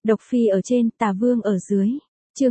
Độc phi ở trên, tà vương ở dưới. Chương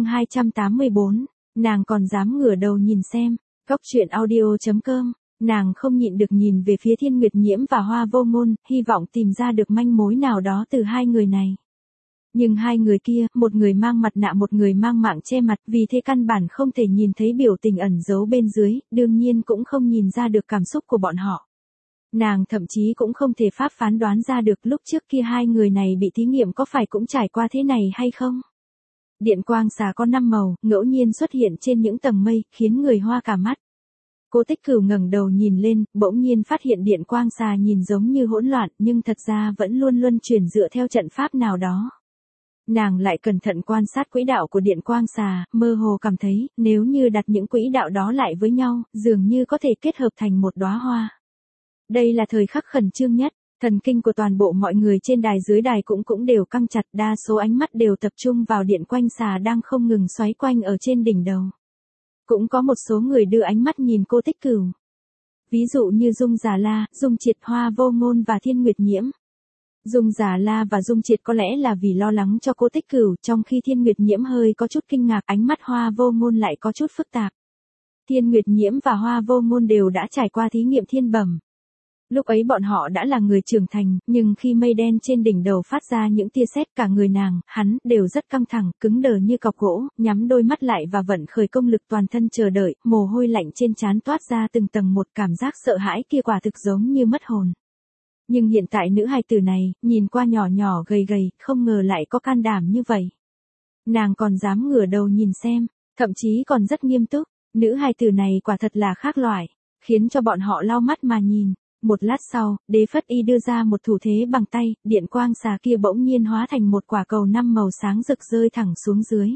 284, nàng còn dám ngửa đầu nhìn xem. Góc truyện audio.com. Nàng không nhịn được nhìn về phía Thiên Nguyệt Nhiễm và Hoa Vô Ngôn, hy vọng tìm ra được manh mối nào đó từ hai người này. Nhưng hai người kia, một người mang mặt nạ, một người mang mạng che mặt, vì thế căn bản không thể nhìn thấy biểu tình ẩn giấu bên dưới, đương nhiên cũng không nhìn ra được cảm xúc của bọn họ. Nàng thậm chí cũng không thể phán đoán ra được lúc trước kia hai người này bị thí nghiệm có phải cũng trải qua thế này hay không. Điện quang xà có 5 màu, ngẫu nhiên xuất hiện trên những tầng mây, khiến người hoa cả mắt. Cố Tích Cửu ngẩng đầu nhìn lên, bỗng nhiên phát hiện điện quang xà nhìn giống như hỗn loạn, nhưng thật ra vẫn luôn luân chuyển dựa theo trận pháp nào đó. Nàng lại cẩn thận quan sát quỹ đạo của điện quang xà, mơ hồ cảm thấy, nếu như đặt những quỹ đạo đó lại với nhau, dường như có thể kết hợp thành một đóa hoa. Đây là thời khắc khẩn trương nhất, thần kinh của toàn bộ mọi người trên đài dưới đài cũng đều căng chặt, đa số ánh mắt đều tập trung vào điện quang xà đang không ngừng xoáy quanh ở trên đỉnh đầu. Cũng có một số người đưa ánh mắt nhìn Cố Tích Cửu. Ví dụ như Dung Giả La, Dung Triệt, Hoa Vô Ngôn và Thiên Nguyệt Nhiễm. Dung Giả La và Dung Triệt có lẽ là vì lo lắng cho Cố Tích Cửu, trong khi Thiên Nguyệt Nhiễm hơi có chút kinh ngạc, ánh mắt Hoa Vô Ngôn lại có chút phức tạp. Thiên Nguyệt Nhiễm và Hoa Vô Ngôn đều đã trải qua thí nghiệm thiên bẩm. Lúc ấy bọn họ đã là người trưởng thành, nhưng khi mây đen trên đỉnh đầu phát ra những tia sét, cả người nàng, hắn, đều rất căng thẳng, cứng đờ như cọc gỗ, nhắm đôi mắt lại và vận khởi công lực toàn thân chờ đợi, mồ hôi lạnh trên trán toát ra từng tầng một, cảm giác sợ hãi kia quả thực giống như mất hồn. Nhưng hiện tại nữ hài tử này, nhìn qua nhỏ nhỏ gầy gầy, không ngờ lại có can đảm như vậy. Nàng còn dám ngửa đầu nhìn xem, thậm chí còn rất nghiêm túc, nữ hài tử này quả thật là khác loại, khiến cho bọn họ lau mắt mà nhìn. Một lát sau, Đế Phất Y đưa ra một thủ thế bằng tay, điện quang xà kia bỗng nhiên hóa thành một quả cầu 5 màu sáng rực rơi thẳng xuống dưới.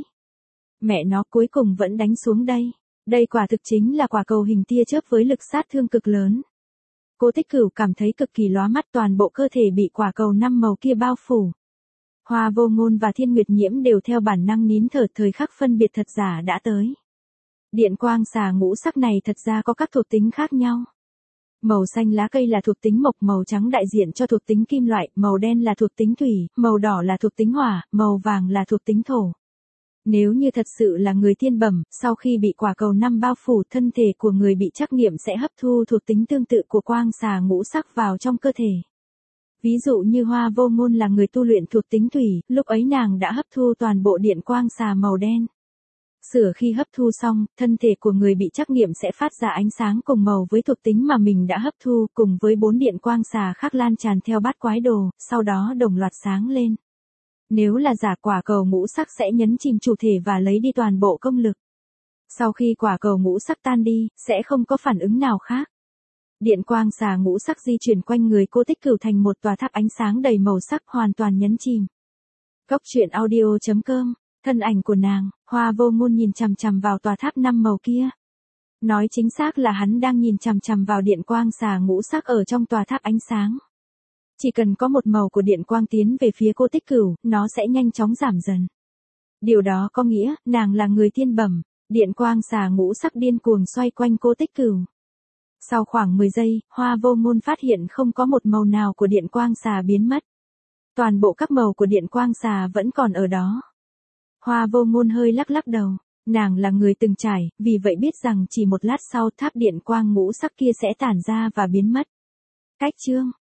Mẹ nó, cuối cùng vẫn đánh xuống đây. Đây quả thực chính là quả cầu hình tia chớp với lực sát thương cực lớn. Cố Tích Cửu cảm thấy cực kỳ lóa mắt, toàn bộ cơ thể bị quả cầu 5 màu kia bao phủ. Hoa Vô Ngôn và Thiên Nguyệt Nhiễm đều theo bản năng nín thở, thời khắc phân biệt thật giả đã tới. Điện quang xà ngũ sắc này thật ra có các thuộc tính khác nhau. Màu xanh lá cây là thuộc tính mộc, màu trắng đại diện cho thuộc tính kim loại, màu đen là thuộc tính thủy, màu đỏ là thuộc tính hỏa, màu vàng là thuộc tính thổ. Nếu như thật sự là người thiên bẩm, sau khi bị quả cầu 5 bao phủ, thân thể của người bị trắc nghiệm sẽ hấp thu thuộc tính tương tự của quang xà ngũ sắc vào trong cơ thể. Ví dụ như Hoa Vô Ngôn là người tu luyện thuộc tính thủy, lúc ấy nàng đã hấp thu toàn bộ điện quang xà màu đen. Khi hấp thu xong, thân thể của người bị trắc nghiệm sẽ phát ra ánh sáng cùng màu với thuộc tính mà mình đã hấp thu, cùng với 4 điện quang xà khác lan tràn theo bát quái đồ, sau đó đồng loạt sáng lên. Nếu là giả, quả cầu ngũ sắc sẽ nhấn chìm chủ thể và lấy đi toàn bộ công lực. Sau khi quả cầu ngũ sắc tan đi, sẽ không có phản ứng nào khác. Điện quang xà ngũ sắc di chuyển quanh người Cố Tích Cửu thành một tòa tháp ánh sáng đầy màu sắc, hoàn toàn nhấn chìm. Góc truyện audio.com. Thân ảnh của nàng, Hoa Vô Ngôn nhìn chằm chằm vào tòa tháp 5 màu kia. Nói chính xác là hắn đang nhìn chằm chằm vào điện quang xà ngũ sắc ở trong tòa tháp ánh sáng. Chỉ cần có một màu của điện quang tiến về phía Cố Tích Cửu, nó sẽ nhanh chóng giảm dần. Điều đó có nghĩa, nàng là người thiên bẩm, điện quang xà ngũ sắc điên cuồng xoay quanh Cố Tích Cửu. Sau khoảng 10 giây, Hoa Vô Ngôn phát hiện không có một màu nào của điện quang xà biến mất. Toàn bộ các màu của điện quang xà vẫn còn ở đó. Hoa Vô Ngôn hơi lắc lắc đầu, nàng là người từng trải, vì vậy biết rằng chỉ một lát sau tháp điện quang ngũ sắc kia sẽ tản ra và biến mất. Cách chương